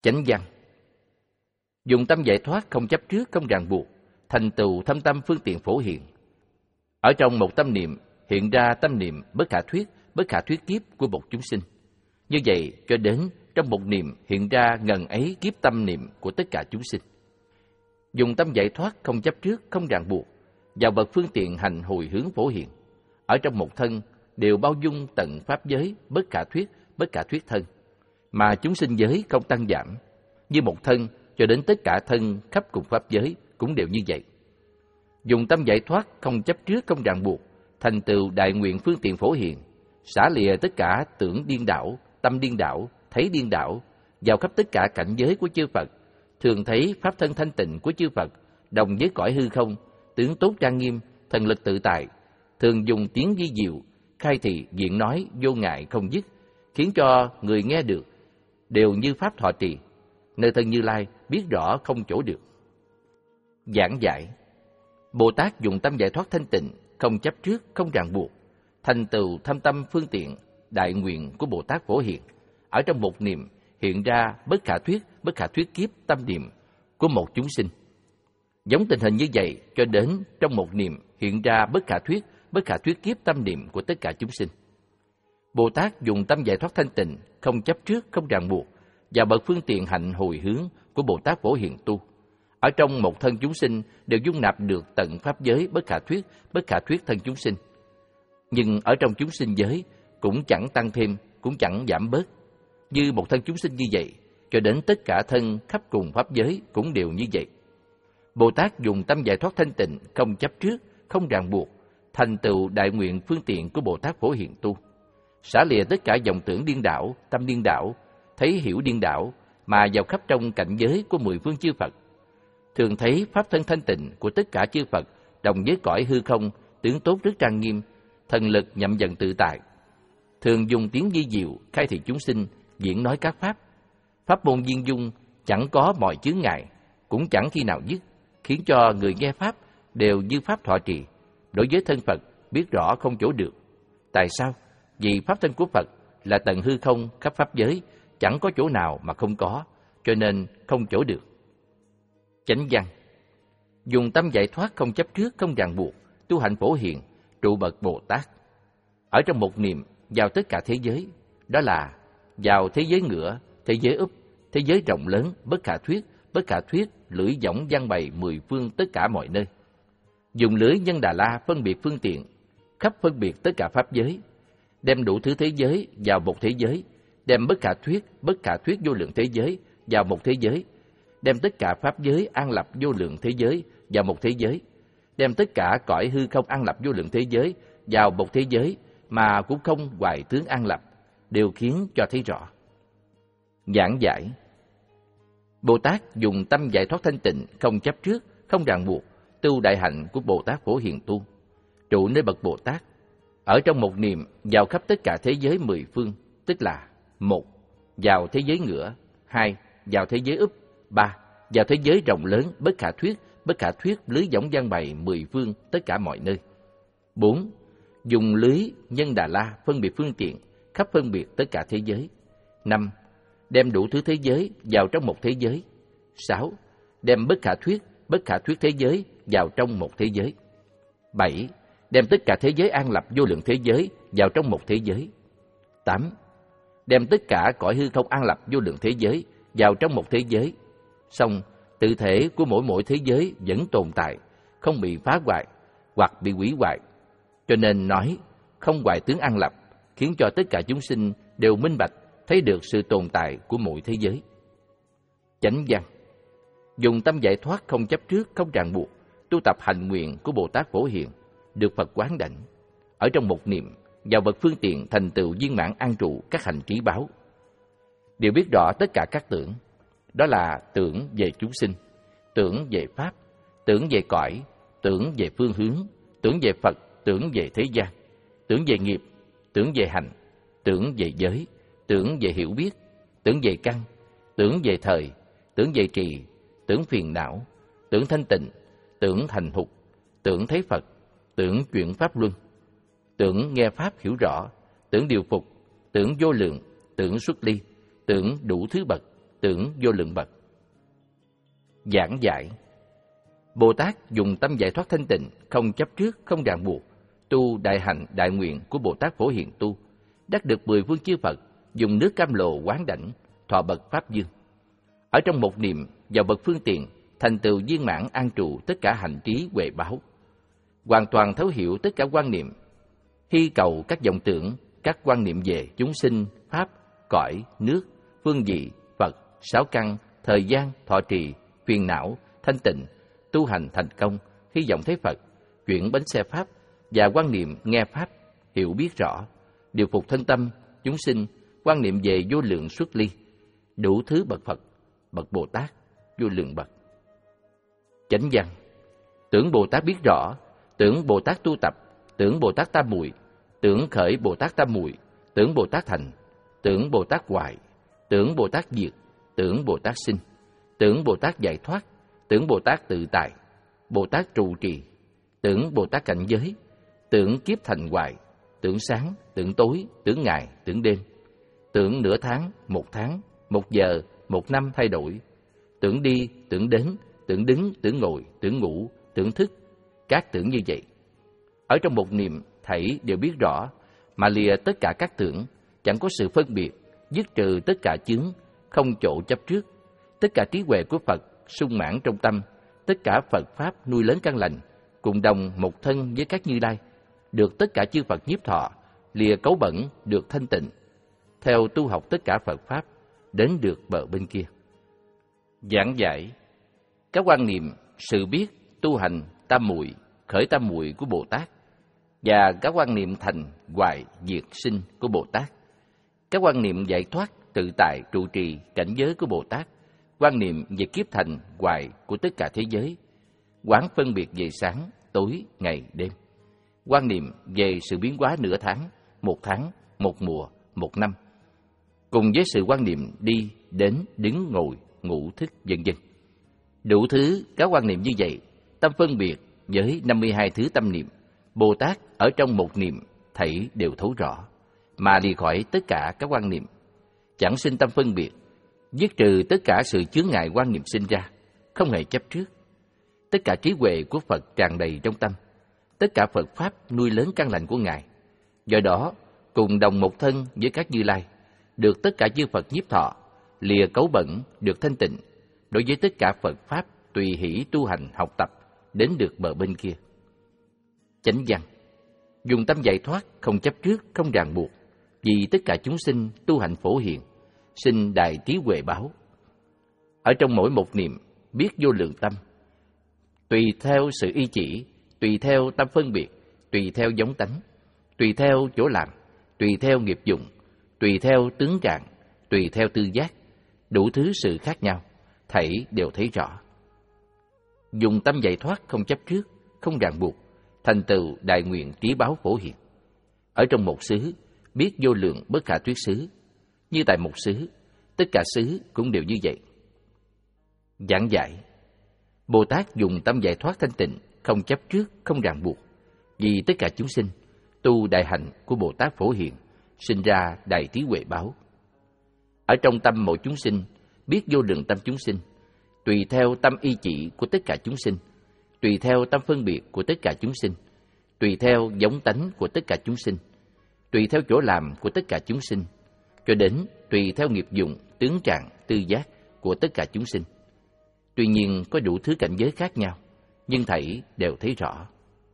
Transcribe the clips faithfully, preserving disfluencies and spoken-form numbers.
Chánh văn. Dùng tâm giải thoát không chấp trước, không ràng buộc, thành tựu thâm tâm phương tiện phổ hiện. Ở trong một tâm niệm hiện ra tâm niệm bất khả thuyết, bất khả thuyết kiếp của một chúng sinh. Như vậy cho đến trong một niệm hiện ra ngần ấy kiếp tâm niệm của tất cả chúng sinh. Dùng tâm giải thoát không chấp trước, không ràng buộc, vào bậc phương tiện hành hồi hướng phổ hiện. Ở trong một thân đều bao dung tận pháp giới bất khả thuyết, bất khả thuyết thân, mà chúng sinh giới không tăng giảm. Như một thân cho đến tất cả thân khắp cùng pháp giới cũng đều như vậy. Dùng tâm giải thoát không chấp trước, không ràng buộc, thành tựu đại nguyện phương tiện phổ hiện, xả lìa tất cả tưởng điên đảo, tâm điên đảo, thấy điên đảo, vào khắp tất cả cảnh giới của chư Phật, thường thấy pháp thân thanh tịnh của chư Phật, đồng với cõi hư không, tướng tốt trang nghiêm, thần lực tự tại, thường dùng tiếng vi diệu, khai thị diện nói vô ngại không dứt, khiến cho người nghe được đều như pháp thọ trì, nơi thân Như Lai biết rõ không chỗ được. Giảng giải. Bồ Tát dùng tâm giải thoát thanh tịnh, không chấp trước, không ràng buộc, thành tựu thâm tâm phương tiện đại nguyện của Bồ Tát phổ hiện. Ở trong một niệm hiện ra bất khả thuyết, bất khả thuyết kiếp tâm niệm của một chúng sinh. Giống tình hình như vậy cho đến trong một niệm hiện ra bất khả thuyết, bất khả thuyết kiếp tâm niệm của tất cả chúng sinh. Bồ Tát dùng tâm giải thoát thanh tịnh, không chấp trước, không ràng buộc, và bậc phương tiện hạnh hồi hướng của Bồ Tát phổ hiện tu. Ở trong một thân chúng sinh đều dung nạp được tận pháp giới bất khả thuyết, bất khả thuyết thân chúng sinh. Nhưng ở trong chúng sinh giới cũng chẳng tăng thêm, cũng chẳng giảm bớt. Như một thân chúng sinh như vậy, cho đến tất cả thân khắp cùng pháp giới cũng đều như vậy. Bồ Tát dùng tâm giải thoát thanh tịnh, không chấp trước, không ràng buộc, thành tựu đại nguyện phương tiện của Bồ Tát phổ hiện tu. Xả lìa tất cả dòng tưởng điên đảo, tâm điên đảo, thấy hiểu điên đảo, mà vào khắp trong cảnh giới của mười phương chư Phật. Thường thấy pháp thân thanh tịnh của tất cả chư Phật, đồng với cõi hư không, tướng tốt rất trang nghiêm, thần lực nhậm dần tự tại. Thường dùng tiếng vi diệu, khai thị chúng sinh, diễn nói các pháp. Pháp môn viên dung, chẳng có mọi chướng ngại, cũng chẳng khi nào dứt, khiến cho người nghe pháp đều như pháp thọ trì. Đối với thân Phật, biết rõ không chỗ được. Tại sao? Vì pháp thân của Phật là tận hư không khắp pháp giới, chẳng có chỗ nào mà không có, cho nên không chỗ được. Chánh văn. Dùng tâm giải thoát không chấp trước, không ràng buộc, tu hạnh phổ hiện, trụ bậc Bồ Tát. Ở trong một niệm vào tất cả thế giới, đó là vào thế giới ngửa, thế giới úp, thế giới rộng lớn, bất khả thuyết, bất khả thuyết, lưỡi võng giăng bày mười phương tất cả mọi nơi. Dùng lưỡi Nhân Đà La phân biệt phương tiện, khắp phân biệt tất cả pháp giới, đem đủ thứ thế giới vào một thế giới, đem bất khả thuyết, bất khả thuyết vô lượng thế giới vào một thế giới, đem tất cả pháp giới an lập vô lượng thế giới vào một thế giới, đem tất cả cõi hư không an lập vô lượng thế giới vào một thế giới, mà cũng không hoài tướng an lập, đều khiến cho thấy rõ. Giảng giải. Bồ Tát dùng tâm giải thoát thanh tịnh, không chấp trước, không ràng buộc, tu đại hạnh của Bồ Tát phổ hiện tu, trụ nơi bậc Bồ Tát. Ở trong một niệm vào khắp tất cả thế giới mười phương, tức là: một. Vào thế giới ngửa, hai. Vào thế giới úp, ba. Vào thế giới rộng lớn, bất khả thuyết, bất khả thuyết lưới võng giăng bày mười phương tất cả mọi nơi. bốn. Dùng lưới Nhân Đà La phân biệt phương tiện, khắp phân biệt tất cả thế giới. năm. Đem đủ thứ thế giới vào trong một thế giới. sáu. Đem bất khả thuyết, bất khả thuyết thế giới vào trong một thế giới. bảy. Đem tất cả thế giới an lập vô lượng thế giới vào trong một thế giới. tám. Đem tất cả cõi hư không an lập vô lượng thế giới vào trong một thế giới. Song tự thể của mỗi mỗi thế giới vẫn tồn tại, không bị phá hoại hoặc bị hủy hoại. Cho nên nói không hoại tướng an lập, khiến cho tất cả chúng sinh đều minh bạch thấy được sự tồn tại của mỗi thế giới. Chánh văn. Dùng tâm giải thoát không chấp trước, không ràng buộc, tu tập hạnh nguyện của Bồ Tát phổ hiện, được Phật quán đảnh. Ở trong một niệm vào bậc phương tiện thành tựu viên mãn an trụ các hành trí báo. Đều biết rõ tất cả các tưởng, đó là tưởng về chúng sinh, tưởng về pháp, tưởng về cõi, tưởng về phương hướng, tưởng về Phật, tưởng về thế gian, tưởng về nghiệp, tưởng về hành, tưởng về giới, tưởng về hiểu biết, tưởng về căn, tưởng về thời, tưởng về trì, tưởng phiền não, tưởng thanh tịnh, tưởng thành thục, tưởng thấy Phật, tưởng chuyển pháp luân, tưởng nghe pháp hiểu rõ, tưởng điều phục, tưởng vô lượng, tưởng xuất ly, tưởng đủ thứ bậc, tưởng vô lượng bậc. Giảng giải. Bồ Tát dùng tâm giải thoát thanh tịnh, không chấp trước, không ràng buộc, tu đại hạnh đại nguyện của Bồ Tát Phổ Hiền tu, đắc được mười phương chư Phật, dùng nước cam lồ quán đảnh, thọ bậc pháp dương. Ở trong một niệm vào bậc phương tiện, thành tựu viên mãn an trụ tất cả hành trí huệ báo, hoàn toàn thấu hiểu tất cả quan niệm, hy cầu các vọng tưởng, các quan niệm về chúng sinh, pháp, cõi, nước, phương vị, Phật, sáu căn, thời gian, thọ trì, phiền não, thanh tịnh, tu hành thành công, hy vọng thấy Phật, chuyển bánh xe pháp và quan niệm nghe pháp, hiểu biết rõ, điều phục thân tâm, chúng sinh, quan niệm về vô lượng xuất ly, đủ thứ bậc Phật, bậc Bồ Tát, vô lượng bậc. Chánh văn. Tưởng Bồ Tát biết rõ, tưởng Bồ Tát tu tập, tưởng Bồ Tát tam muội, tưởng khởi Bồ Tát tam muội, tưởng Bồ Tát thành, tưởng Bồ Tát hoại, tưởng Bồ Tát diệt, tưởng Bồ Tát sinh, tưởng Bồ Tát giải thoát, tưởng Bồ Tát tự tại, Bồ Tát trụ trì, tưởng Bồ Tát cảnh giới, tưởng kiếp thành hoại, tưởng sáng, tưởng tối, tưởng ngày, tưởng đêm, tưởng nửa tháng, một tháng, một giờ, một năm thay đổi, tưởng đi, tưởng đến, tưởng đứng, tưởng ngồi, tưởng ngủ, tưởng thức, các tưởng như vậy. Ở trong một niệm, thảy đều biết rõ, mà lìa tất cả các tưởng, chẳng có sự phân biệt, dứt trừ tất cả chướng, không chỗ chấp trước. Tất cả trí huệ của Phật sung mãn trong tâm, tất cả Phật Pháp nuôi lớn căn lành, cùng đồng một thân với các Như Lai, được tất cả chư Phật nhiếp thọ, lìa cấu bẩn, được thanh tịnh, theo tu học tất cả Phật Pháp, đến được bờ bên kia. Giảng giải. Các quan niệm, sự biết, tu hành, tam muội, khởi tam muội của Bồ Tát, và các quan niệm thành, hoại, diệt, sinh của Bồ Tát, các quan niệm giải thoát, tự tại, trụ trì, cảnh giới của Bồ Tát, quan niệm về kiếp thành, hoại của tất cả thế giới, quán phân biệt về sáng, tối, ngày, đêm, quan niệm về sự biến hóa nửa tháng, một tháng, một mùa, một năm, cùng với sự quan niệm đi, đến, đứng, ngồi, ngủ, thức, vân vân. Đủ thứ các quan niệm như vậy, tâm phân biệt với năm mươi hai thứ tâm niệm, Bồ Tát ở trong một niệm thảy đều thấu rõ, mà lìa khỏi tất cả các quan niệm, chẳng sinh tâm phân biệt, dứt trừ tất cả sự chướng ngại quan niệm sinh ra, không hề chấp trước. Tất cả trí huệ của Phật tràn đầy trong tâm, tất cả Phật Pháp nuôi lớn căn lành của Ngài. Do đó, cùng đồng một thân với các Như Lai, được tất cả chư Phật nhiếp thọ, lìa cấu bẩn, được thanh tịnh, đối với tất cả Phật Pháp tùy hỷ tu hành học tập, đến được bờ bên kia. Chánh văn. Dùng tâm giải thoát, không chấp trước, không ràng buộc, vì tất cả chúng sinh tu hành phổ hiền, sinh đại trí huệ báo. Ở trong mỗi một niệm, biết vô lượng tâm, tùy theo sự y chỉ, tùy theo tâm phân biệt, tùy theo giống tánh, tùy theo chỗ làm, tùy theo nghiệp dụng, tùy theo tướng trạng, tùy theo tư giác, đủ thứ sự khác nhau, thảy đều thấy rõ. Dùng tâm giải thoát, không chấp trước, không ràng buộc, thành tựu đại nguyện trí báo phổ hiền. Ở trong một xứ, biết vô lượng bất khả thuyết xứ, như tại một xứ, tất cả xứ cũng đều như vậy. Giảng giải. Bồ Tát dùng tâm giải thoát thanh tịnh, không chấp trước, không ràng buộc, vì tất cả chúng sinh tu đại hạnh của Bồ Tát Phổ Hiền, sinh ra đại trí huệ báo. Ở trong tâm mỗi chúng sinh, biết vô lượng tâm chúng sinh, tùy theo tâm y chỉ của tất cả chúng sinh, tùy theo tâm phân biệt của tất cả chúng sinh, tùy theo giống tánh của tất cả chúng sinh, tùy theo chỗ làm của tất cả chúng sinh, cho đến tùy theo nghiệp dụng, tướng trạng, tư giác của tất cả chúng sinh. Tuy nhiên có đủ thứ cảnh giới khác nhau, nhưng thảy đều thấy rõ.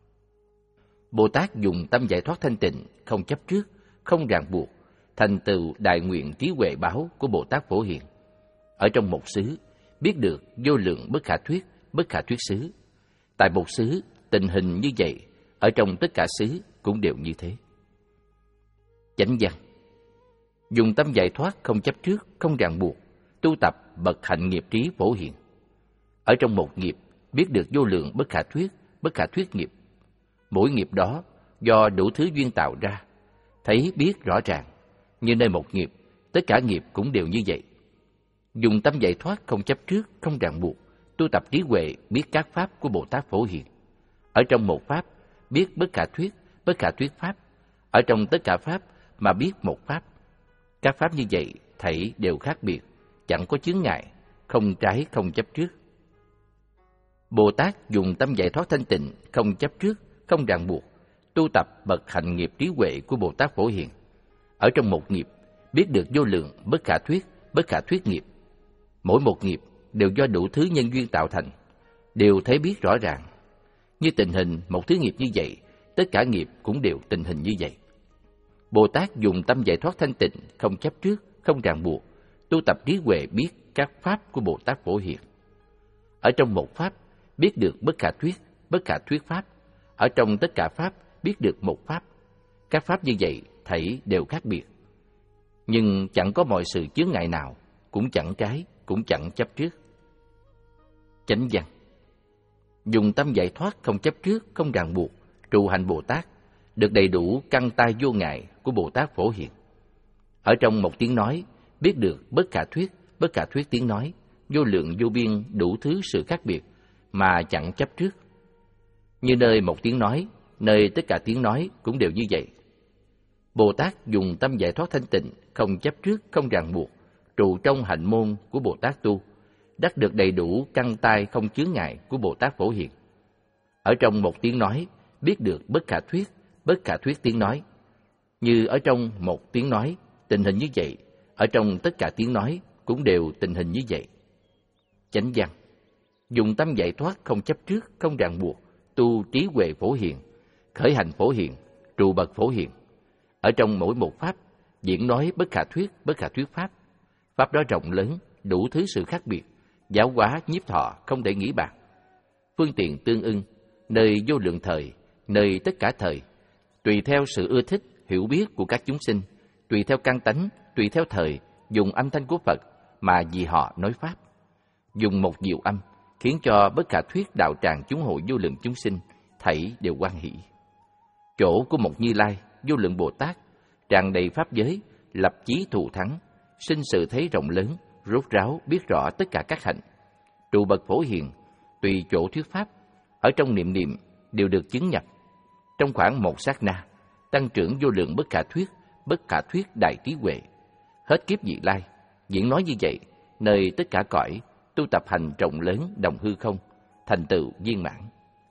Bồ Tát dùng tâm giải thoát thanh tịnh, không chấp trước, không ràng buộc, thành tựu đại nguyện trí huệ báo của Bồ Tát Phổ Hiền. Ở trong một xứ, biết được vô lượng bất khả thuyết, bất khả thuyết xứ. Tại một xứ, tình hình như vậy, ở trong tất cả xứ cũng đều như thế. Chánh văn. Dùng tâm giải thoát, không chấp trước, không ràng buộc, tu tập bậc hạnh nghiệp trí phổ hiền. Ở trong một nghiệp, biết được vô lượng bất khả thuyết, bất khả thuyết nghiệp. Mỗi nghiệp đó do đủ thứ duyên tạo ra, thấy biết rõ ràng, như nơi một nghiệp, tất cả nghiệp cũng đều như vậy. Dùng tâm giải thoát, không chấp trước, không ràng buộc, tu tập trí huệ, biết các pháp của Bồ Tát Phổ Hiền. Ở trong một pháp, biết bất khả thuyết, bất khả thuyết pháp. Ở trong tất cả pháp mà biết một pháp. Các pháp như vậy, thảy đều khác biệt, chẳng có chướng ngại, không trái không chấp trước. Bồ Tát dùng tâm giải thoát thanh tịnh, không chấp trước, không ràng buộc, tu tập bậc hạnh nghiệp trí huệ của Bồ Tát Phổ Hiền. Ở trong một nghiệp, biết được vô lượng, bất khả thuyết, bất khả thuyết nghiệp. Mỗi một nghiệp đều do đủ thứ nhân duyên tạo thành, đều thấy biết rõ ràng. Như tình hình một thứ nghiệp như vậy, tất cả nghiệp cũng đều tình hình như vậy. Bồ Tát dùng tâm giải thoát thanh tịnh, không chấp trước, không ràng buộc, tu tập trí huệ biết các pháp của Bồ Tát Phổ Hiền. Ở trong một pháp, biết được bất khả thuyết, bất khả thuyết pháp. Ở trong tất cả pháp, biết được một pháp. Các pháp như vậy, thảy đều khác biệt. Nhưng chẳng có mọi sự chướng ngại nào, cũng chẳng trái, cũng chẳng chấp trước. Chánh văn. Dùng tâm giải thoát, không chấp trước, không ràng buộc, trụ hành Bồ Tát, được đầy đủ căn tai vô ngại của Bồ Tát Phổ Hiền. Ở trong một tiếng nói, biết được bất khả thuyết, bất khả thuyết tiếng nói, vô lượng vô biên đủ thứ sự khác biệt, mà chẳng chấp trước. Như nơi một tiếng nói, nơi tất cả tiếng nói cũng đều như vậy. Bồ Tát dùng tâm giải thoát thanh tịnh, không chấp trước, không ràng buộc, trụ trong hạnh môn của Bồ Tát tu, đắc được đầy đủ căn tai không chướng ngại của Bồ Tát Phổ Hiền. Ở trong một tiếng nói, biết được bất khả thuyết, bất khả thuyết tiếng nói. Như ở trong một tiếng nói, tình hình như vậy, ở trong tất cả tiếng nói cũng đều tình hình như vậy. Chánh văn. Dùng tâm giải thoát, không chấp trước, không ràng buộc, tu trí huệ Phổ Hiền, khởi hành Phổ Hiền, trụ bậc Phổ Hiền. Ở trong mỗi một pháp, diễn nói bất khả thuyết, bất khả thuyết pháp. Pháp đó rộng lớn, đủ thứ sự khác biệt, giáo hóa nhiếp thọ không thể nghĩ bàn. Phương tiện tương ưng, nơi vô lượng thời, nơi tất cả thời, tùy theo sự ưa thích, hiểu biết của các chúng sinh, tùy theo căn tánh, tùy theo thời, dùng âm thanh của Phật mà vì họ nói pháp. Dùng một diệu âm, khiến cho bất khả thuyết đạo tràng chúng hội vô lượng chúng sinh, thảy đều hoan hỷ. Chỗ của một Như Lai, vô lượng Bồ Tát, tràn đầy pháp giới, lập chí thù thắng, sinh sự thấy rộng lớn, rốt ráo biết rõ tất cả các hạnh. Trụ bậc Phổ Hiền, tùy chỗ thuyết pháp, ở trong niệm niệm đều được chứng nhập. Trong khoảng một sát na, tăng trưởng vô lượng bất khả thuyết, bất khả thuyết đại trí huệ. Hết kiếp vị lai, diễn nói như vậy, nơi tất cả cõi, tu tập hành rộng lớn đồng hư không, thành tựu viên mãn.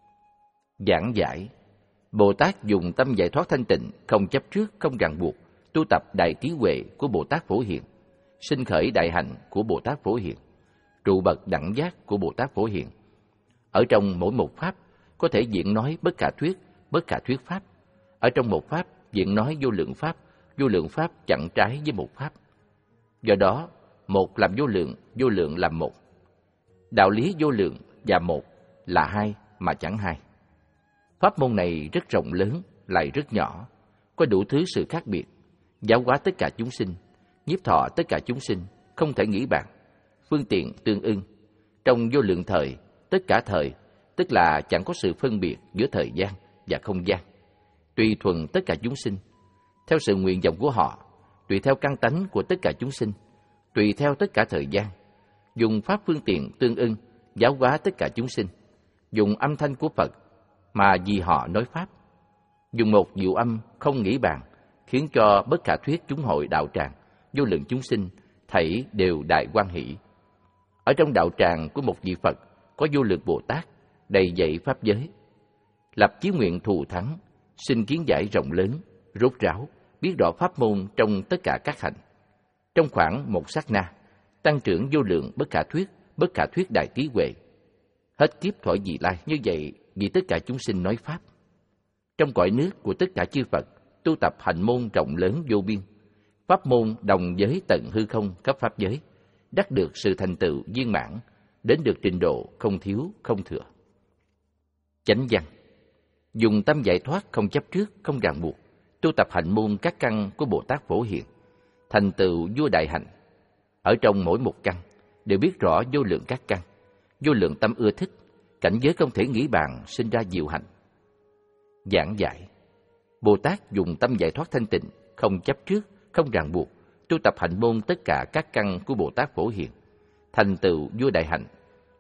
Giảng giải. Bồ Tát dùng tâm giải thoát thanh tịnh, không chấp trước, không ràng buộc, tu tập đại trí huệ của Bồ Tát Phổ Hiền, sinh khởi đại hạnh của Bồ Tát Phổ Hiền, trụ bậc đẳng giác của Bồ Tát Phổ Hiền. Ở trong mỗi một pháp, có thể diễn nói bất khả thuyết, bất khả thuyết pháp. Ở trong một pháp, diễn nói vô lượng pháp, vô lượng pháp chẳng trái với một pháp. Do đó, một làm vô lượng, vô lượng làm một. Đạo lý vô lượng và một là hai mà chẳng hai. Pháp môn này rất rộng lớn, lại rất nhỏ, có đủ thứ sự khác biệt, giáo hóa tất cả chúng sinh, nhiếp thọ tất cả chúng sinh, không thể nghĩ bàn. Phương tiện tương ưng, trong vô lượng thời, tất cả thời, tức là chẳng có sự phân biệt giữa thời gian và không gian. Tùy thuận tất cả chúng sinh, theo sự nguyện vọng của họ, tùy theo căn tánh của tất cả chúng sinh, tùy theo tất cả thời gian, dùng pháp phương tiện tương ưng, giáo hóa tất cả chúng sinh, dùng âm thanh của Phật mà vì họ nói pháp, dùng một diệu âm không nghĩ bàn, khiến cho bất khả thuyết chúng hội đạo tràng, vô lượng chúng sinh, thảy đều đại hoan hỷ. Ở trong đạo tràng của một vị Phật có vô lượng Bồ Tát, đầy dạy pháp giới, lập chí nguyện thù thắng, sinh kiến giải rộng lớn, rốt ráo, biết rõ pháp môn trong tất cả các hạnh. Trong khoảng một sát na, tăng trưởng vô lượng bất khả thuyết, bất khả thuyết đại trí huệ. Hết kiếp thọ vị lai, như vậy vì tất cả chúng sinh nói pháp. Trong cõi nước của tất cả chư Phật, tu tập hành môn rộng lớn vô biên, pháp môn đồng giới tận hư không khắp pháp giới, đắc được sự thành tựu viên mãn, đến được trình độ không thiếu không thừa. Chánh văn. Dùng tâm giải thoát, không chấp trước, không ràng buộc, tu tập hạnh môn các căn của Bồ Tát Phổ Hiền, thành tựu vua đại hạnh. Ở trong mỗi một căn đều biết rõ vô lượng các căn, vô lượng tâm ưa thích, cảnh giới không thể nghĩ bàn, sinh ra diệu hạnh. Giảng giải. Bồ Tát dùng tâm giải thoát thanh tịnh, không chấp trước, không ràng buộc, tu tập hạnh môn tất cả các căn của Bồ Tát Phổ Hiền, thành tựu vua đại hạnh.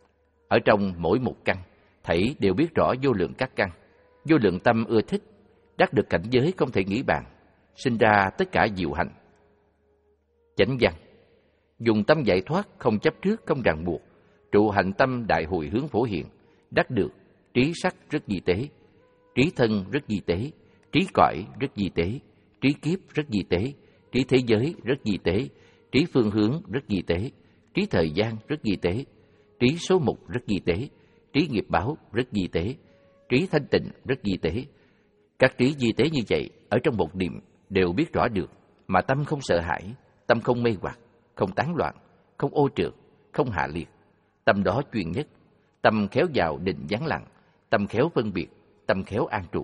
Ở trong mỗi một căn, thảy đều biết rõ vô lượng các căn, vô lượng tâm ưa thích, đắc được cảnh giới không thể nghĩ bàn, sinh ra tất cả diệu hạnh. Chánh văn. dùng tâm giải thoát không chấp trước không ràng buộc, trụ hạnh tâm đại hồi hướng phổ hiện, đắc được trí sắc rất di tế, trí thân rất di tế, trí cõi rất di tế, trí kiếp rất di tế, trí thế giới rất di tế, trí phương hướng rất di tế, trí thời gian rất di tế, trí số mục rất di tế, trí nghiệp báo rất di tế, trí thanh tịnh rất di tế. Các trí di tế như vậy ở trong một niệm đều biết rõ được, mà tâm không sợ hãi, tâm không mê hoặc, không tán loạn, không ô trượt, không hạ liệt. Tâm đó chuyên nhất, tâm khéo vào định vắng lặng, tâm khéo phân biệt, tâm khéo an trụ.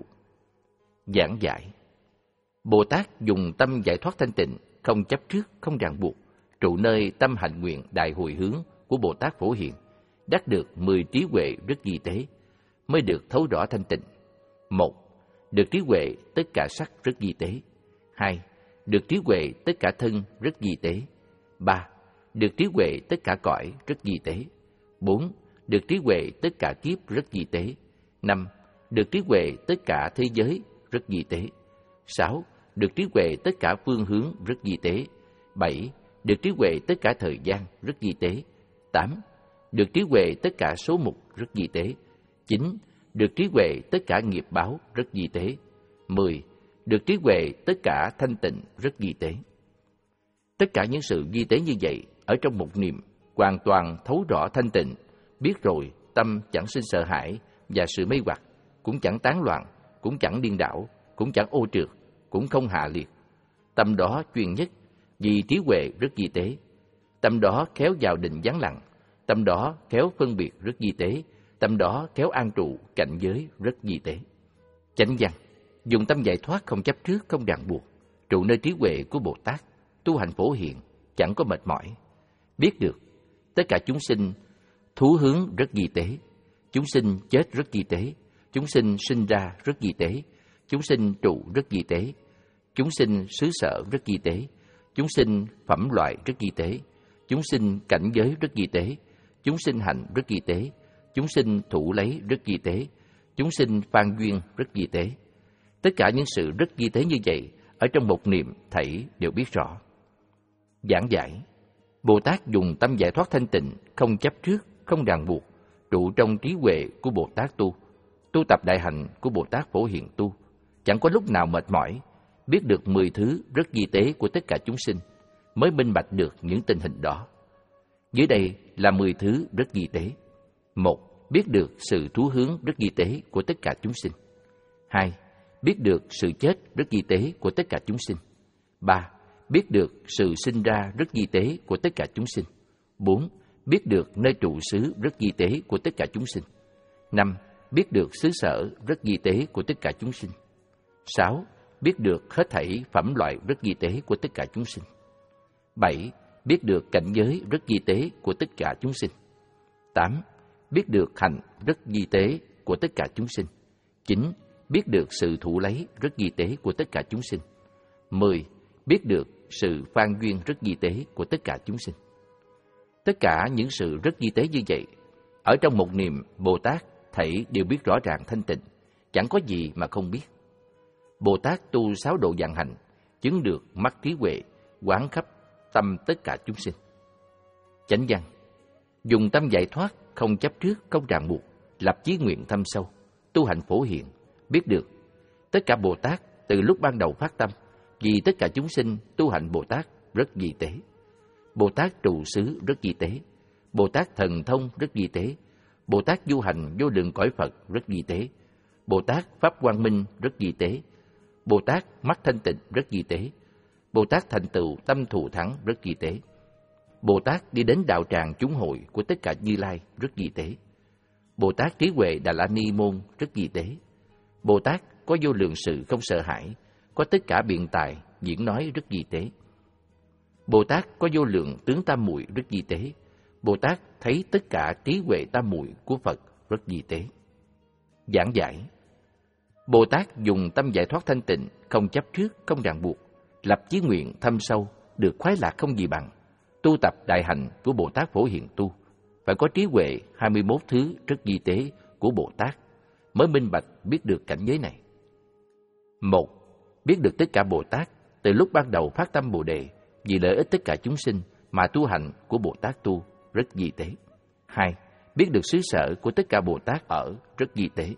Giảng giải: Bồ Tát dùng tâm giải thoát thanh tịnh, không chấp trước, không ràng buộc, trụ nơi tâm hạnh nguyện đại hồi hướng của Bồ Tát phổ hiện, đắc được mười trí huệ rất di tế, mới được thấu rõ thanh tịnh. Một, được trí huệ tất cả sắc rất di tế. Hai, được trí huệ tất cả thân rất di tế. Ba, được trí huệ tất cả cõi rất di tế. Bốn, được trí huệ tất cả kiếp rất di tế. Năm, được trí huệ tất cả thế giới rất di tế. Sáu, được trí huệ tất cả phương hướng rất di tế. Bảy, được trí huệ tất cả thời gian rất di tế. Tám, được trí huệ tất cả số mục rất di tế. Chín, được trí huệ tất cả nghiệp báo rất di tế. Mười, được trí huệ tất cả thanh tịnh rất di tế. Tất cả những sự di tế như vậy ở trong một niệm hoàn toàn thấu rõ thanh tịnh, biết rồi tâm chẳng sinh sợ hãi và sự mê hoặc, cũng chẳng tán loạn, cũng chẳng điên đảo, cũng chẳng ô trượt, cũng không hạ liệt. Tâm đó chuyên nhất, vì trí huệ rất di tế. Tâm đó khéo vào định vắng lặng, tâm đó khéo phân biệt rất di tế, tâm đó khéo an trụ cảnh giới rất di tế. Chánh văn: dùng tâm giải thoát không chấp trước, không ràng buộc, trụ nơi trí huệ của Bồ Tát, tu hành phổ hiện, chẳng có mệt mỏi. Biết được tất cả chúng sinh thú hướng rất di tế, chúng sinh chết rất di tế, chúng sinh sinh ra rất di tế, chúng sinh trụ rất di tế, chúng sinh xứ sở rất di tế, chúng sinh phẩm loại rất di tế, chúng sinh cảnh giới rất di tế, chúng sinh hạnh rất di tế, chúng sinh thủ lấy rất di tế, chúng sinh phan duyên rất di tế. Tất cả những sự rất di tế như vậy ở trong một niệm thảy đều biết rõ. Giảng giải: Bồ Tát dùng tâm giải thoát thanh tịnh, không chấp trước, không ràng buộc, trụ trong trí huệ của Bồ Tát tu, tu tập đại hạnh của Bồ Tát phổ hiện tu, chẳng có lúc nào mệt mỏi, biết được mười thứ rất di tế của tất cả chúng sinh, mới minh bạch được những tình hình đó. Dưới đây là mười thứ rất di tế. Một, biết được sự thú hướng rất di tế của tất cả chúng sinh. Hai, biết được sự chết rất di tế của tất cả chúng sinh. Ba, biết được sự sinh ra rất di tế của tất cả chúng sinh. Bốn, biết được nơi trụ xứ rất di tế của tất cả chúng sinh. Năm, biết được xứ sở rất di tế của tất cả chúng sinh. Sáu, biết được hết thảy phẩm loại rất di tế của tất cả chúng sinh. Bảy, biết được cảnh giới rất di tế của tất cả chúng sinh. Tám, biết được hạnh rất di tế của tất cả chúng sinh. Chín, biết được sự thụ lấy rất di tế của tất cả chúng sinh. Mười, biết được sự phan duyên rất di tế của tất cả chúng sinh. Tất cả những sự rất di tế như vậy, ở trong một niệm Bồ Tát thảy đều biết rõ ràng thanh tịnh, chẳng có gì mà không biết. Bồ Tát tu sáu độ vạn hạnh, chứng được mắt trí huệ, quán khắp tâm tất cả chúng sinh. Chánh văn: dùng tâm giải thoát, không chấp trước, không ràng buộc, lập chí nguyện thâm sâu, tu hành phổ hiện, biết được tất cả Bồ Tát từ lúc ban đầu phát tâm, vì tất cả chúng sinh tu hành Bồ Tát rất di tế. Bồ Tát trụ xứ rất di tế, Bồ Tát thần thông rất di tế, Bồ Tát du hành vô lượng cõi Phật rất di tế, Bồ Tát pháp quang minh rất di tế, Bồ Tát mắt thanh tịnh rất di tế, Bồ Tát thành tựu tâm thù thắng rất di tế, Bồ Tát đi đến đạo tràng chúng hội của tất cả Như Lai rất di tế, Bồ Tát trí huệ Đà La Ni môn rất di tế, Bồ Tát có vô lượng sự không sợ hãi, có tất cả biện tài diễn nói rất di tế. Bồ Tát có vô lượng tướng tam muội rất di tế, Bồ Tát thấy tất cả trí huệ tam muội của Phật rất di tế. Giảng giải: Bồ Tát dùng tâm giải thoát thanh tịnh, không chấp trước, không ràng buộc, lập chí nguyện thâm sâu, được khoái lạc không gì bằng, tu tập đại hạnh của Bồ Tát phổ hiện tu, phải có trí huệ hai mươi mốt thứ rất di tế của Bồ Tát, mới minh bạch biết được cảnh giới này. Một, biết được tất cả Bồ Tát từ lúc ban đầu phát tâm Bồ Đề, vì lợi ích tất cả chúng sinh mà tu hành của Bồ Tát tu rất vi tế. Hai, biết được xứ sở của tất cả Bồ Tát ở rất vi tế.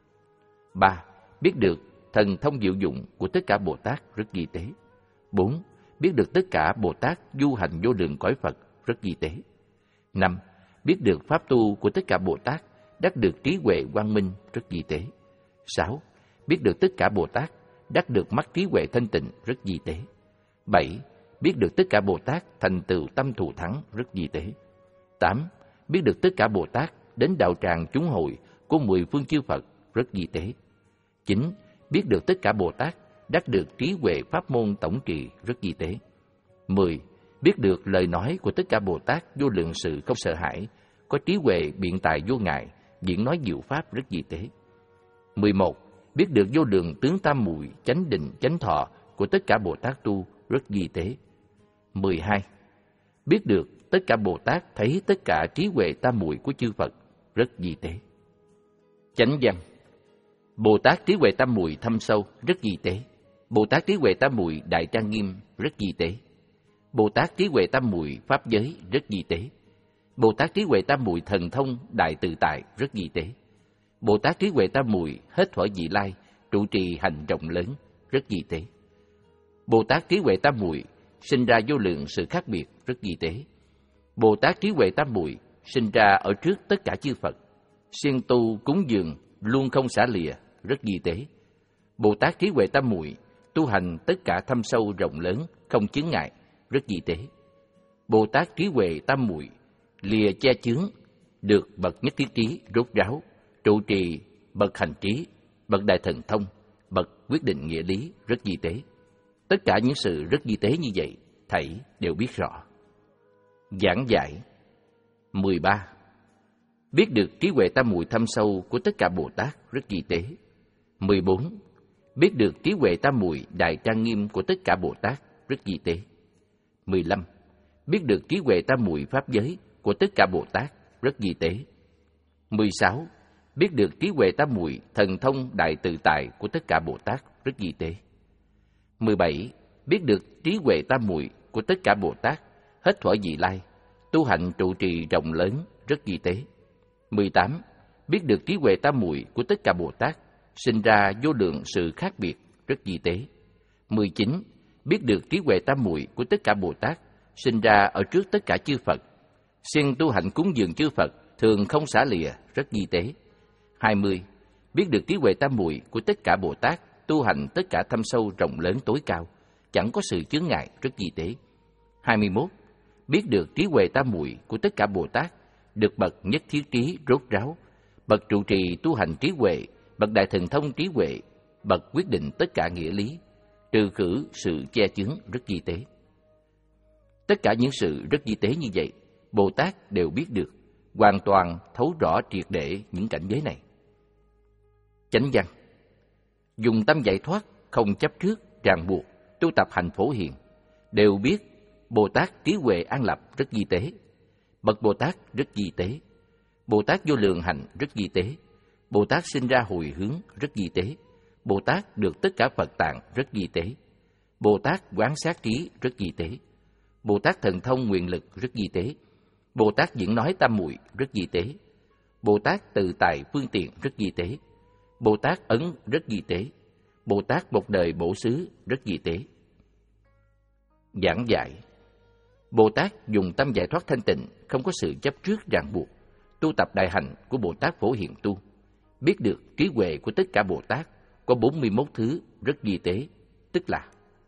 Ba, biết được thần thông diệu dụng của tất cả Bồ Tát rất vi tế. Bốn, biết được tất cả Bồ Tát du hành vô lượng cõi Phật rất vi tế. Năm, biết được pháp tu của tất cả Bồ Tát đắc được trí huệ quang minh rất vi tế. Sáu, biết được tất cả Bồ Tát đắc được mắt trí huệ thanh tịnh rất vi tế. Bảy, biết được tất cả Bồ Tát thành tựu tâm thù thắng rất vi tế. Tám, biết được tất cả Bồ Tát đến đạo tràng chúng hội của mười phương chư Phật rất vi tế. Chín, biết được tất cả Bồ Tát đắc được trí huệ pháp môn tổng trì rất vi tế. Mười, biết được lời nói của tất cả Bồ Tát vô lượng sự không sợ hãi, có trí huệ biện tài vô ngại, diễn nói diệu pháp rất vi tế. Mười một, biết được vô lượng tướng tam muội chánh định chánh thọ của tất cả Bồ Tát tu rất vi tế. Mười hai, biết được tất cả Bồ Tát thấy tất cả trí huệ tam muội của chư Phật rất vi tế. Chánh văn: Bồ Tát trí huệ tam muội thâm sâu rất vi tế. Bồ Tát trí huệ tam muội đại trang nghiêm rất vi tế. Bồ Tát trí huệ tam muội pháp giới rất vi tế. Bồ Tát trí huệ tam muội thần thông đại tự tại rất vi tế. Bồ Tát trí huệ tam muội hết thuở vị lai trụ trì hành rộng lớn rất vi tế. Bồ Tát trí huệ tam muội sinh ra vô lượng sự khác biệt rất vi tế. Bồ Tát trí huệ tam muội sinh ra ở trước tất cả chư Phật, siêng tu cúng dường luôn không xả lìa rất vi tế. Bồ Tát trí huệ tam muội tu hành tất cả thâm sâu rộng lớn không chướng ngại rất vi tế. Bồ Tát trí huệ tam muội lìa che chướng, được bậc nhất thiết trí rốt ráo, trụ trì bậc hành trí, bậc đại thần thông, bậc quyết định nghĩa lý rất vi tế. Tất cả những sự rất vi tế như vậy, thảy đều biết rõ. Giảng giải mười ba. Biết được trí huệ tam muội thâm sâu của tất cả Bồ Tát rất vi tế. Mười bốn. Biết được trí huệ tam muội đại trang nghiêm của tất cả Bồ Tát rất vi tế. Mười lăm. Biết được trí huệ tam muội pháp giới của tất cả Bồ Tát rất vi tế. Mười sáu. Biết được trí huệ tam muội thần thông đại tự tại của tất cả Bồ Tát rất vi tế. Mười bảy. Biết được trí huệ tam muội của tất cả Bồ Tát hết thuở vị lai, tu hành trụ trì rộng lớn rất vi tế. Mười tám. Biết được trí huệ tam muội của tất cả Bồ Tát sinh ra vô lượng sự khác biệt rất vi tế. Mười chín. Biết được trí huệ tam muội của tất cả Bồ Tát sinh ra ở trước tất cả chư Phật, siêng tu hành cúng dường chư Phật thường không xả lìa rất vi tế. Hai mươi. Biết được trí huệ tam muội của tất cả Bồ Tát tu hành tất cả thâm sâu rộng lớn tối cao, chẳng có sự chướng ngại rất vi tế. Hai mươi mốt. Biết được trí huệ tam muội của tất cả Bồ Tát được bậc nhất thiết trí rốt ráo, bậc trụ trì tu hành trí huệ, bậc đại thần thông trí huệ, bậc quyết định tất cả nghĩa lý, trừ khử sự che chướng rất vi tế. Tất cả những sự rất vi tế như vậy, Bồ Tát đều biết được, hoàn toàn thấu rõ triệt để những cảnh giới này. Chánh văn: Dùng tâm giải thoát, không chấp trước, ràng buộc, tu tập hành phổ hiền, đều biết Bồ Tát trí huệ an lập rất vi tế. Bậc Bồ Tát rất vi tế. Bồ Tát vô lượng hạnh rất vi tế. Bồ Tát sinh ra hồi hướng rất vi tế. Bồ Tát được tất cả Phật tạng rất vi tế. Bồ Tát quán sát trí rất vi tế. Bồ Tát thần thông nguyện lực rất vi tế. Bồ Tát diễn nói tam muội rất vi tế. Bồ Tát từ tài phương tiện rất vi tế. Bồ Tát ấn rất vi tế. Bồ Tát một đời bổ xứ rất vi tế. Giảng giải: Bồ Tát dùng tâm giải thoát thanh tịnh, không có sự chấp trước ràng buộc, tu tập đại hạnh của Bồ Tát Phổ Hiền tu, biết được trí huệ của tất cả Bồ Tát có bốn mươi mốt thứ rất vi tế, tức là: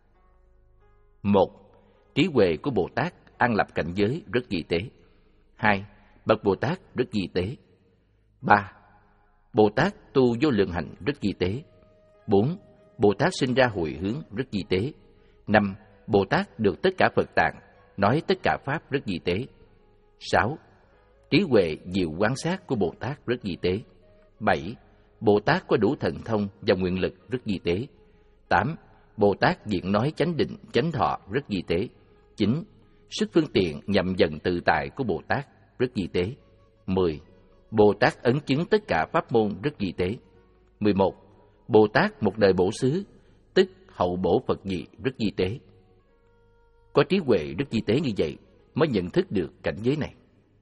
một. Trí huệ của Bồ Tát an lập cảnh giới rất vi tế. Hai. Bậc Bồ Tát rất vi tế. Ba. Bồ Tát tu vô lượng hạnh rất vi tế. Bốn. Bồ Tát sinh ra hồi hướng rất vi tế. Năm. Bồ Tát được tất cả Phật tạng, nói tất cả Pháp rất vi tế. Sáu. Trí huệ diệu quán sát của Bồ Tát rất vi tế. Bảy. Bồ Tát có đủ thần thông và nguyện lực rất vi tế. Tám. Bồ Tát diện nói chánh định, chánh thọ rất vi tế. Chín. Sức phương tiện nhậm dần tự tại của Bồ Tát rất vi tế. Mười. Bồ Tát ấn chứng tất cả pháp môn rất vi tế. Mười một. Bồ Tát một đời bổ xứ, tức hậu bổ Phật vị rất vi tế. Có trí huệ rất vi tế như vậy, mới nhận thức được cảnh giới này.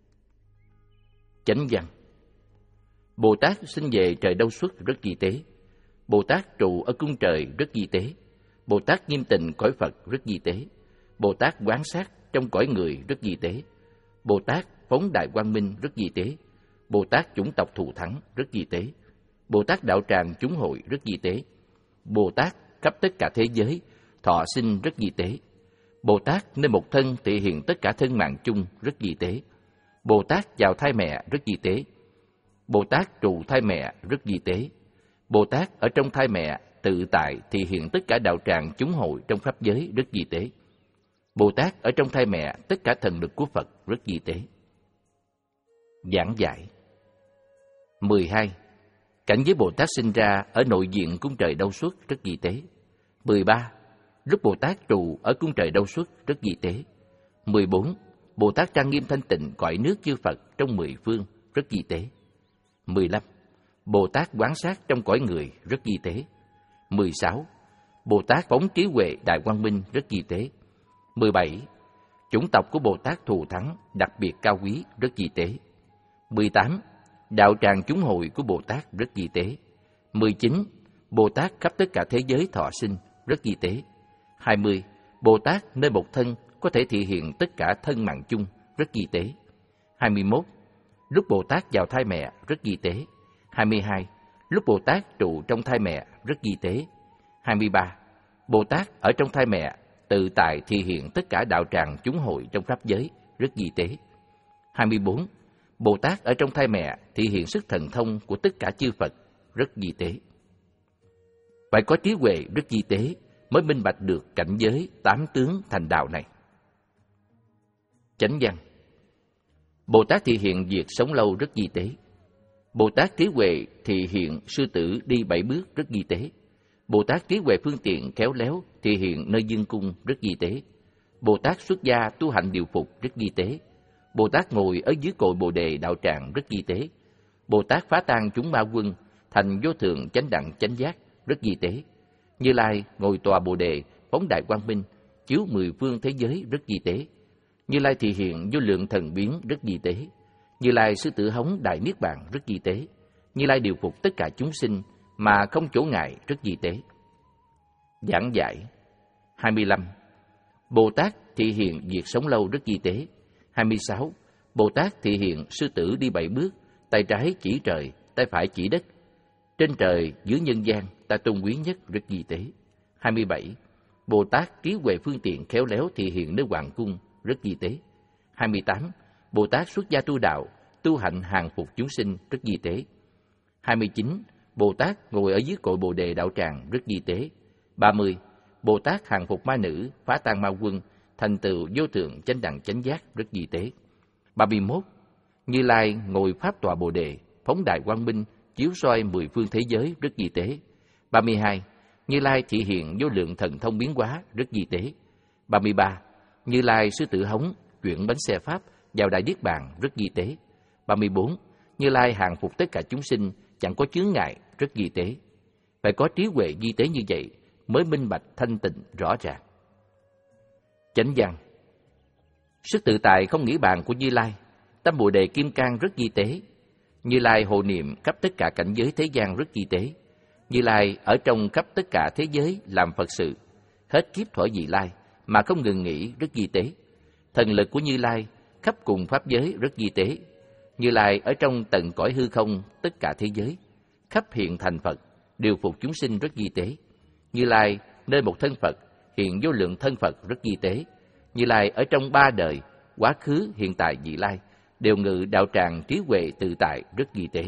Chánh văn. Bồ Tát sinh về trời Đâu Xuất rất vi tế. Bồ Tát trụ ở cung trời rất vi tế. Bồ Tát nghiêm tịnh cõi Phật rất vi tế. Bồ Tát quán sát trong cõi người rất vi tế. Bồ Tát phóng đại quang minh rất vi tế. Bồ Tát chủng tộc thù thắng rất vi tế. Bồ Tát đạo tràng chúng hội rất vi tế. Bồ Tát khắp tất cả thế giới thọ sinh rất vi tế. Bồ Tát nơi một thân thể hiện tất cả thân mạng chung rất vi tế. Bồ Tát vào thai mẹ rất vi tế. Bồ Tát trụ thai mẹ rất vi tế. Bồ Tát ở trong thai mẹ tự tại thì hiện tất cả đạo tràng chúng hội trong pháp giới rất vi tế. Bồ Tát ở trong thai mẹ tất cả thần lực của Phật rất vi tế. Giảng giải. mười hai. Cảnh giới Bồ Tát sinh ra ở nội diện cung trời Đâu Xuất rất vi tế. mười ba. Lúc Bồ Tát trụ ở cung trời Đâu Xuất rất vi tế. mười bốn. Bồ Tát trang nghiêm thanh tịnh cõi nước chư Phật trong mười phương rất vi tế. mười lăm. Bồ Tát quán sát trong cõi người rất vi tế. mười sáu. Bồ Tát phóng trí huệ đại quang minh rất vi tế. mười bảy. Chủng tộc của Bồ Tát thù thắng đặc biệt cao quý rất vi tế. mười tám. Đạo tràng chúng hội của Bồ Tát rất vi tế. mười chín. Bồ Tát khắp tất cả thế giới thọ sinh rất vi tế. hai mươi. Bồ Tát nơi một thân có thể thị hiện tất cả thân mạng chung rất vi tế. hai mươi mốt. Lúc Bồ Tát vào thai mẹ rất vi tế. hai mươi hai. Lúc Bồ Tát trụ trong thai mẹ rất vi tế. hai mươi ba. Bồ Tát ở trong thai mẹ tự tại thị hiện tất cả đạo tràng chúng hội trong pháp giới rất vi tế. hai mươi bốn. Bồ Tát ở trong thai mẹ thị hiện sức thần thông của tất cả chư Phật rất vi tế. Phải có trí huệ rất vi tế mới minh bạch được cảnh giới tám tướng thành đạo này. Chánh văn. Bồ Tát thị hiện việc sống lâu rất vi tế. Bồ Tát trí huệ thị hiện sư tử đi bảy bước rất vi tế. Bồ Tát trí huệ phương tiện khéo léo thị hiện nơi dương cung rất vi tế. Bồ Tát xuất gia tu hành điều phục rất vi tế. Bồ Tát ngồi ở dưới cội Bồ đề đạo tràng rất vi tế. Bồ Tát phá tan chúng ma quân thành vô thượng chánh đẳng chánh giác rất vi tế. Như Lai ngồi tòa Bồ đề phóng đại quang minh chiếu mười phương thế giới rất vi tế. Như Lai thị hiện vô lượng thần biến rất vi tế. Như Lai sư tử hống đại niết bàn rất vi tế. Như Lai điều phục tất cả chúng sinh mà không chỗ ngại rất vi tế. Giảng giải. hai mươi lăm. Bồ Tát thị hiện việc sống lâu rất vi tế. hai mươi sáu. Bồ Tát thị hiện sư tử đi bảy bước, tay trái chỉ trời, tay phải chỉ đất. Trên trời, dưới nhân gian, ta tôn quý nhất rất vi tế. hai mươi bảy. Bồ Tát trí huệ phương tiện khéo léo thị hiện nơi hoàng cung rất vi tế. hai mươi tám. Bồ Tát xuất gia tu đạo, tu hạnh hàng phục chúng sinh rất vi tế. hai mươi chín. Bồ Tát ngồi ở dưới cội Bồ đề đạo tràng rất vi tế. ba mươi. Bồ Tát hàng phục ma nữ, phá tan ma quân, thành tựu vô thượng chánh đẳng chánh giác rất vi tế. ba mươi mốt. Như Lai ngồi pháp tọa Bồ đề, phóng đại quang minh, chiếu soi mười phương thế giới rất vi tế. ba mươi hai. Như Lai thị hiện vô lượng thần thông biến hóa rất vi tế. ba mươi ba. Như Lai sư tử hống chuyển bánh xe pháp vào đại niết bàn rất vi tế. ba mươi bốn. Như Lai hàng phục tất cả chúng sinh chẳng có chướng ngại rất vi tế. Phải có trí huệ vi tế như vậy mới minh bạch thanh tịnh rõ ràng. Chánh văn. Sức tự tại không nghĩ bàn của Như Lai, tâm Bồ đề kim cang rất vi tế. Như Lai hộ niệm khắp tất cả cảnh giới thế gian rất vi tế. Như Lai ở trong khắp tất cả thế giới làm Phật sự, hết kiếp thuở vị lai mà không ngừng nghỉ rất vi tế. Thần lực của Như Lai khắp cùng pháp giới rất vi tế. Như Lai ở trong tận cõi hư không tất cả thế giới, khắp hiện thành Phật, điều phục chúng sinh rất vi tế. Như Lai nơi một thân Phật hiện vô lượng thân Phật rất vi tế. Như Lai ở trong ba đời, quá khứ, hiện tại, vị lai, đều ngự đạo tràng trí huệ tự tại rất vi tế.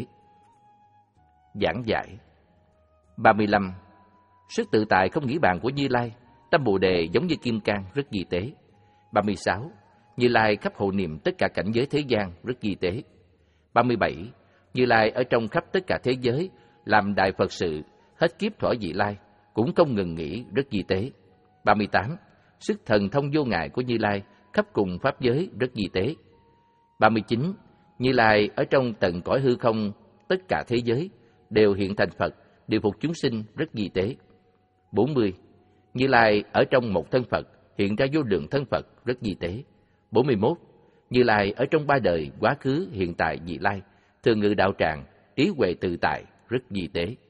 Giảng giải. ba mươi lăm. Sức tự tại không nghĩ bàn của Như Lai, tâm Bồ đề giống như kim cang rất vi tế. ba mươi sáu. Như Lai khắp hộ niệm tất cả cảnh giới thế gian rất vi tế. ba mươi bảy. Như Lai ở trong khắp tất cả thế giới làm đại Phật sự, hết kiếp thuở vị lai, cũng không ngừng nghỉ rất vi tế. ba mươi tám. Sức thần thông vô ngại của Như Lai khắp cùng pháp giới rất vi tế. ba mươi chín. Như Lai ở trong tận cõi hư không tất cả thế giới đều hiện thành Phật, điều phục chúng sinh rất vi tế. bốn mươi. Như Lai ở trong một thân Phật hiện ra vô lượng thân Phật rất vi tế. bốn mươi mốt. Như Lai ở trong ba đời quá khứ, hiện tại, vị lai, thường ngự đạo tràng, trí huệ tự tại, rất di tế.